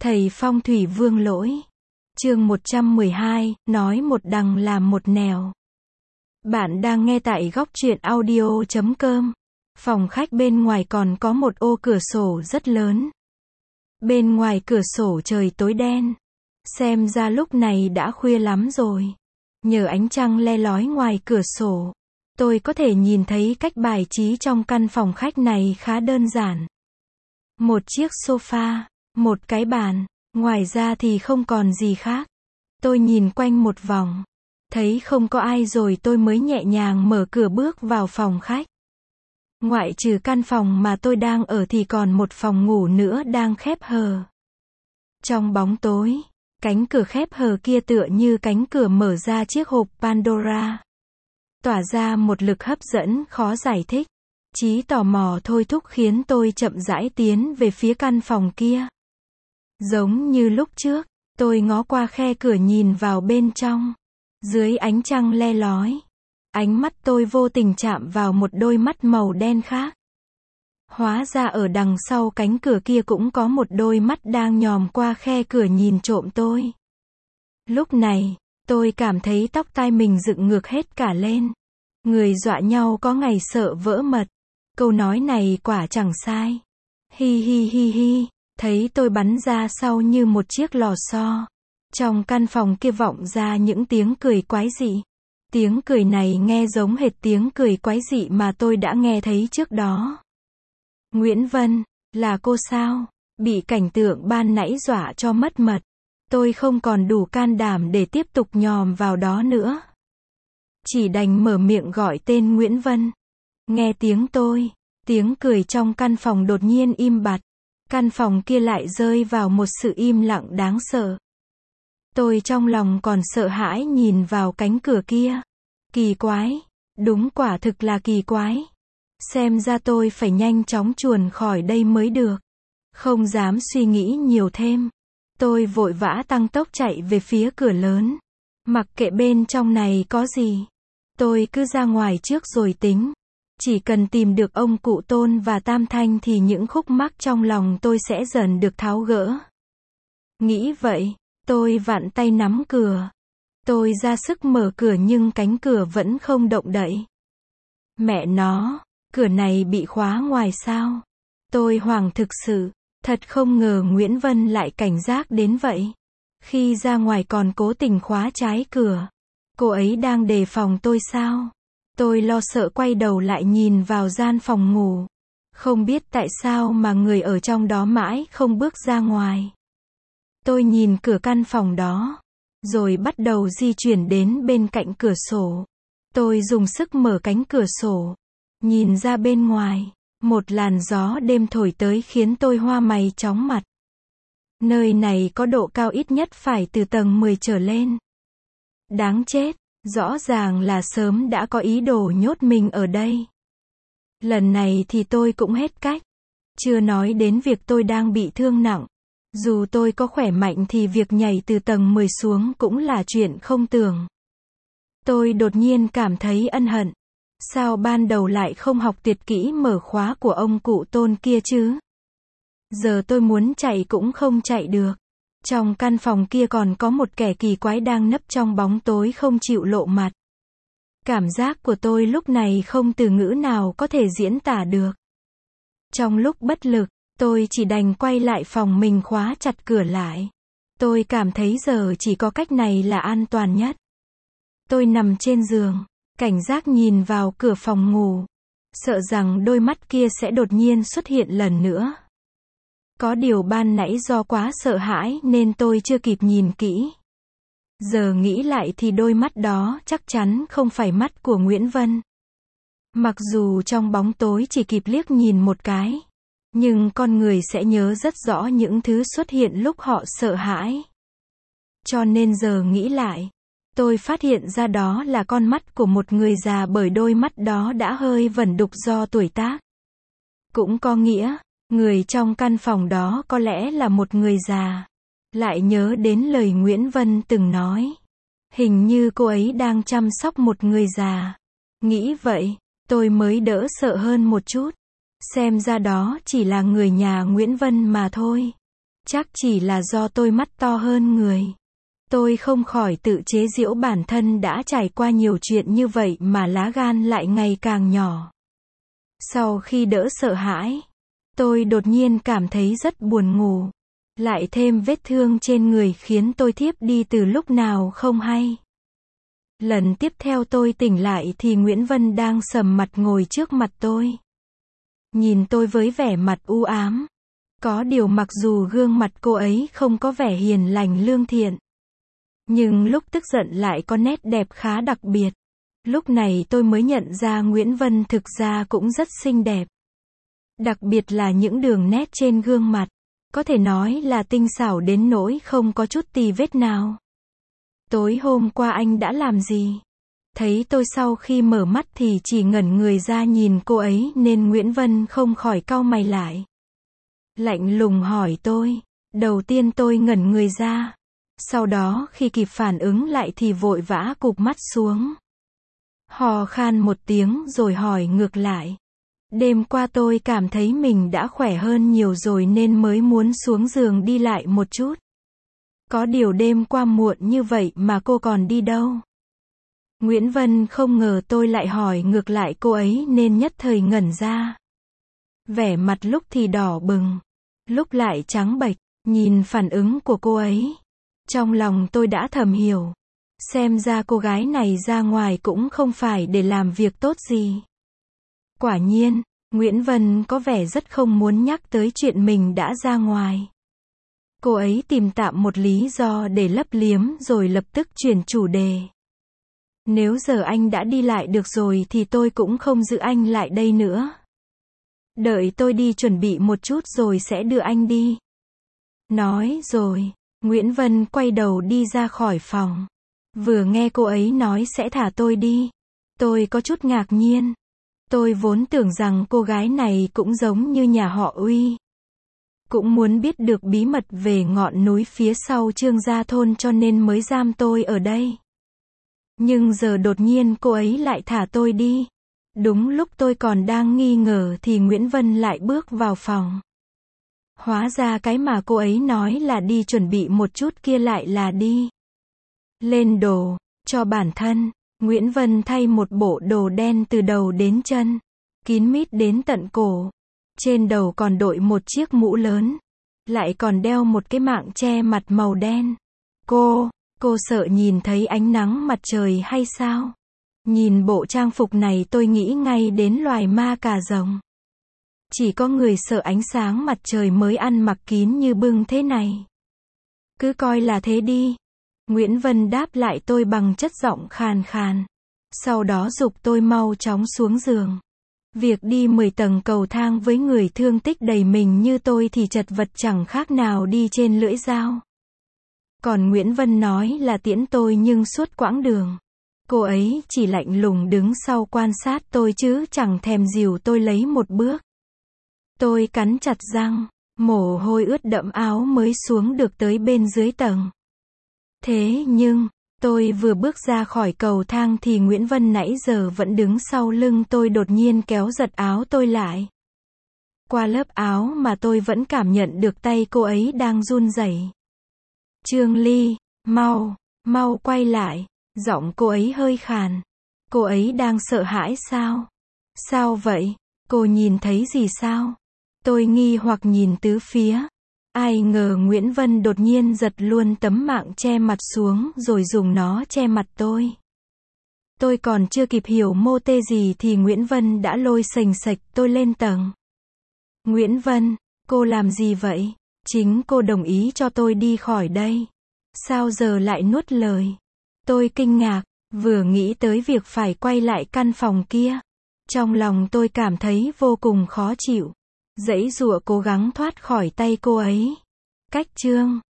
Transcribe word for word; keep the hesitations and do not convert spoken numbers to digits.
Thầy phong thủy Vương Lỗi. Chương một trăm mười hai, nói một đằng làm một nẻo. Bạn đang nghe tại góc truyện audio chấm com. Phòng khách bên ngoài còn có một ô cửa sổ rất lớn. Bên ngoài cửa sổ trời tối đen. Xem ra lúc này đã khuya lắm rồi. Nhờ ánh trăng le lói ngoài cửa sổ, tôi có thể nhìn thấy cách bài trí trong căn phòng khách này khá đơn giản. Một chiếc sofa, một cái bàn, ngoài ra thì không còn gì khác. Tôi nhìn quanh một vòng, thấy không có ai rồi tôi mới nhẹ nhàng mở cửa bước vào phòng khách. Ngoại trừ căn phòng mà tôi đang ở thì còn một phòng ngủ nữa đang khép hờ. Trong bóng tối, cánh cửa khép hờ kia tựa như cánh cửa mở ra chiếc hộp Pandora, tỏa ra một lực hấp dẫn khó giải thích. Trí tò mò thôi thúc khiến tôi chậm rãi tiến về phía căn phòng kia. Giống như lúc trước, tôi ngó qua khe cửa nhìn vào bên trong. Dưới ánh trăng le lói, ánh mắt tôi vô tình chạm vào một đôi mắt màu đen khác. Hóa ra ở đằng sau cánh cửa kia cũng có một đôi mắt đang nhòm qua khe cửa nhìn trộm tôi. Lúc này, tôi cảm thấy tóc tai mình dựng ngược hết cả lên. Người dọa nhau có ngày sợ vỡ mật. Câu nói này quả chẳng sai. Hi hi hi hi, thấy tôi bắn ra sau như một chiếc lò xo. Trong căn phòng kia vọng ra những tiếng cười quái dị. Tiếng cười này nghe giống hệt tiếng cười quái dị mà tôi đã nghe thấy trước đó. Nguyễn Vân, là cô sao? Bị cảnh tượng ban nãy dọa cho mất mật. Tôi không còn đủ can đảm để tiếp tục nhòm vào đó nữa. Chỉ đành mở miệng gọi tên Nguyễn Vân. Nghe tiếng tôi, tiếng cười trong căn phòng đột nhiên im bặt. Căn phòng kia lại rơi vào một sự im lặng đáng sợ. Tôi trong lòng còn sợ hãi nhìn vào cánh cửa kia. Kỳ quái, đúng quả thực là kỳ quái. Xem ra tôi phải nhanh chóng chuồn khỏi đây mới được. Không dám suy nghĩ nhiều thêm. Tôi vội vã tăng tốc chạy về phía cửa lớn. Mặc kệ bên trong này có gì, tôi cứ ra ngoài trước rồi tính. Chỉ cần tìm được ông cụ Tôn và Tam Thanh thì những khúc mắc trong lòng tôi sẽ dần được tháo gỡ. Nghĩ vậy, tôi vặn tay nắm cửa. Tôi ra sức mở cửa nhưng cánh cửa vẫn không động đậy. Mẹ nó, cửa này bị khóa ngoài sao? Tôi hoảng thực sự, thật không ngờ Nguyễn Vân lại cảnh giác đến vậy. Khi ra ngoài còn cố tình khóa trái cửa. Cô ấy đang đề phòng tôi sao? Tôi lo sợ quay đầu lại nhìn vào gian phòng ngủ. Không biết tại sao mà người ở trong đó mãi không bước ra ngoài. Tôi nhìn cửa căn phòng đó, rồi bắt đầu di chuyển đến bên cạnh cửa sổ. Tôi dùng sức mở cánh cửa sổ, nhìn ra bên ngoài. Một làn gió đêm thổi tới khiến tôi hoa mày chóng mặt. Nơi này có độ cao ít nhất phải từ tầng mười trở lên. Đáng chết, rõ ràng là sớm đã có ý đồ nhốt mình ở đây. Lần này thì tôi cũng hết cách. Chưa nói đến việc tôi đang bị thương nặng. Dù tôi có khỏe mạnh thì việc nhảy từ tầng mười xuống cũng là chuyện không tưởng. Tôi đột nhiên cảm thấy ân hận. Sao ban đầu lại không học tuyệt kỹ mở khóa của ông cụ Tôn kia chứ? Giờ tôi muốn chạy cũng không chạy được. Trong căn phòng kia còn có một kẻ kỳ quái đang nấp trong bóng tối không chịu lộ mặt. Cảm giác của tôi lúc này không từ ngữ nào có thể diễn tả được. Trong lúc bất lực, tôi chỉ đành quay lại phòng mình khóa chặt cửa lại. Tôi cảm thấy giờ chỉ có cách này là an toàn nhất. Tôi nằm trên giường, cảnh giác nhìn vào cửa phòng ngủ. Sợ rằng đôi mắt kia sẽ đột nhiên xuất hiện lần nữa. Có điều ban nãy do quá sợ hãi nên tôi chưa kịp nhìn kỹ. Giờ nghĩ lại thì đôi mắt đó chắc chắn không phải mắt của Nguyễn Vân. Mặc dù trong bóng tối chỉ kịp liếc nhìn một cái, nhưng con người sẽ nhớ rất rõ những thứ xuất hiện lúc họ sợ hãi. Cho nên giờ nghĩ lại, tôi phát hiện ra đó là con mắt của một người già bởi đôi mắt đó đã hơi vẩn đục do tuổi tác. Cũng có nghĩa, người trong căn phòng đó có lẽ là một người già. Lại nhớ đến lời Nguyễn Vân từng nói. Hình như cô ấy đang chăm sóc một người già. Nghĩ vậy, tôi mới đỡ sợ hơn một chút. Xem ra đó chỉ là người nhà Nguyễn Vân mà thôi. Chắc chỉ là do tôi mắt to hơn người. Tôi không khỏi tự chế giễu bản thân đã trải qua nhiều chuyện như vậy mà lá gan lại ngày càng nhỏ. Sau khi đỡ sợ hãi, tôi đột nhiên cảm thấy rất buồn ngủ. Lại thêm vết thương trên người khiến tôi thiếp đi từ lúc nào không hay. Lần tiếp theo tôi tỉnh lại thì Nguyễn Vân đang sầm mặt ngồi trước mặt tôi. Nhìn tôi với vẻ mặt u ám. Có điều mặc dù gương mặt cô ấy không có vẻ hiền lành lương thiện, nhưng lúc tức giận lại có nét đẹp khá đặc biệt. Lúc này tôi mới nhận ra Nguyễn Vân thực ra cũng rất xinh đẹp. Đặc biệt là những đường nét trên gương mặt. Có thể nói là tinh xảo đến nỗi không có chút tì vết nào. Tối hôm qua anh đã làm gì? Thấy tôi sau khi mở mắt thì chỉ ngẩn người ra nhìn cô ấy nên Nguyễn Vân không khỏi cau mày lại. Lạnh lùng hỏi tôi. Đầu tiên tôi ngẩn người ra. Sau đó khi kịp phản ứng lại thì vội vã cụp mắt xuống. Hò khan một tiếng rồi hỏi ngược lại. Đêm qua tôi cảm thấy mình đã khỏe hơn nhiều rồi nên mới muốn xuống giường đi lại một chút. Có điều đêm qua muộn như vậy mà cô còn đi đâu? Nguyễn Vân không ngờ tôi lại hỏi ngược lại cô ấy nên nhất thời ngẩn ra. Vẻ mặt lúc thì đỏ bừng, lúc lại trắng bệch, nhìn phản ứng của cô ấy. Trong lòng tôi đã thầm hiểu. Xem ra cô gái này ra ngoài cũng không phải để làm việc tốt gì. Quả nhiên, Nguyễn Vân có vẻ rất không muốn nhắc tới chuyện mình đã ra ngoài. Cô ấy tìm tạm một lý do để lấp liếm rồi lập tức chuyển chủ đề. Nếu giờ anh đã đi lại được rồi thì tôi cũng không giữ anh lại đây nữa. Đợi tôi đi chuẩn bị một chút rồi sẽ đưa anh đi. Nói rồi, Nguyễn Vân quay đầu đi ra khỏi phòng. Vừa nghe cô ấy nói sẽ thả tôi đi, tôi có chút ngạc nhiên. Tôi vốn tưởng rằng cô gái này cũng giống như nhà họ Uy. Cũng muốn biết được bí mật về ngọn núi phía sau Trương Gia Thôn cho nên mới giam tôi ở đây. Nhưng giờ đột nhiên cô ấy lại thả tôi đi. Đúng lúc tôi còn đang nghi ngờ thì Nguyễn Vân lại bước vào phòng. Hóa ra cái mà cô ấy nói là đi chuẩn bị một chút kia lại là đi lên đồ cho bản thân. Nguyễn Vân thay một bộ đồ đen từ đầu đến chân, kín mít đến tận cổ. Trên đầu còn đội một chiếc mũ lớn, lại còn đeo một cái mạng che mặt màu đen. Cô, cô sợ nhìn thấy ánh nắng mặt trời hay sao? Nhìn bộ trang phục này tôi nghĩ ngay đến loài ma cà rồng. Chỉ có người sợ ánh sáng mặt trời mới ăn mặc kín như bưng thế này. Cứ coi là thế đi. Nguyễn Vân đáp lại tôi bằng chất giọng khàn khàn. Sau đó giục tôi mau chóng xuống giường. Việc đi mười tầng cầu thang với người thương tích đầy mình như tôi thì chật vật chẳng khác nào đi trên lưỡi dao. Còn Nguyễn Vân nói là tiễn tôi nhưng suốt quãng đường, cô ấy chỉ lạnh lùng đứng sau quan sát tôi chứ chẳng thèm dìu tôi lấy một bước. Tôi cắn chặt răng, mồ hôi ướt đẫm áo mới xuống được tới bên dưới tầng. Thế nhưng, tôi vừa bước ra khỏi cầu thang thì Nguyễn Vân nãy giờ vẫn đứng sau lưng tôi đột nhiên kéo giật áo tôi lại. Qua lớp áo mà tôi vẫn cảm nhận được tay cô ấy đang run rẩy. Trương Ly, mau, mau quay lại. Giọng cô ấy hơi khàn. Cô ấy đang sợ hãi sao? Sao vậy? Cô nhìn thấy gì sao? Tôi nghi hoặc nhìn tứ phía. Ai ngờ Nguyễn Vân đột nhiên giật luôn tấm mạng che mặt xuống rồi dùng nó che mặt tôi. Tôi còn chưa kịp hiểu mô tê gì thì Nguyễn Vân đã lôi xềnh xệch tôi lên tầng. Nguyễn Vân, cô làm gì vậy? Chính cô đồng ý cho tôi đi khỏi đây. Sao giờ lại nuốt lời? Tôi kinh ngạc, vừa nghĩ tới việc phải quay lại căn phòng kia. Trong lòng tôi cảm thấy vô cùng khó chịu. Giãy giụa cố gắng thoát khỏi tay cô ấy. Cách chương